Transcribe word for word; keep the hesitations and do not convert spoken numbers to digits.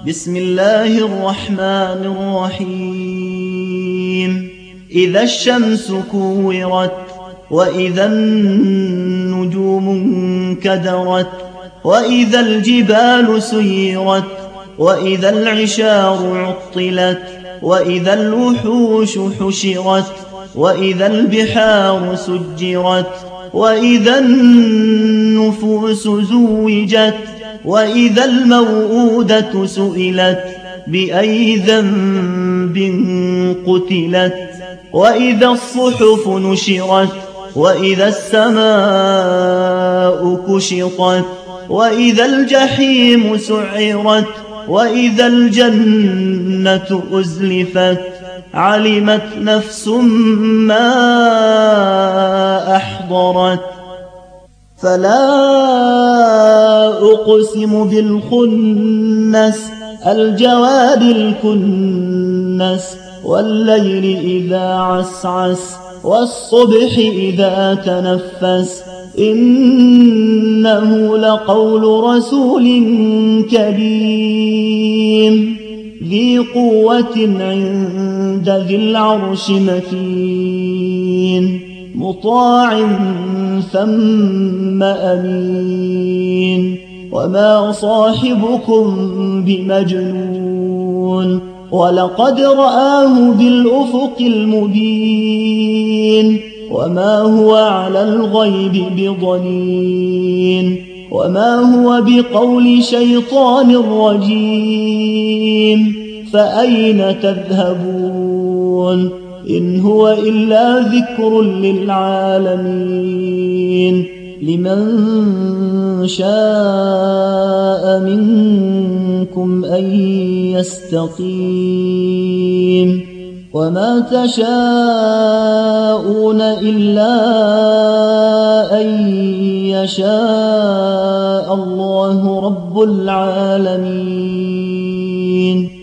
بسم الله الرحمن الرحيم إذا الشمس كورت وإذا النجوم انكدرت وإذا الجبال سيرت وإذا العشار عطلت وإذا الوحوش حشرت وإذا البحار سجرت وإذا النفوس زوجت وإذا الموءودة سئلت بأي ذنب قتلت وإذا الصحف نشرت وإذا السماء كشطت وإذا الجحيم سعرت وإذا الجنة أزلفت علمت نفس ما أحضرت فلا أقسم بالخنس الجوار الكنس والليل إذا عسعس والصبح إذا تنفس إنه لقول رسول كريم ذي قوة عند ذي العرش مكين مطاع ثم أمين وما صاحبكم بمجنون ولقد رآه بالأفق المبين وما هو على الغيب بضنين وما هو بقول شيطان رجيم فأين تذهبون إن هو إلا ذكر للعالمين لمن شاء منكم أن يستقيم وما تشاءون إلا أن يشاء الله رب العالمين.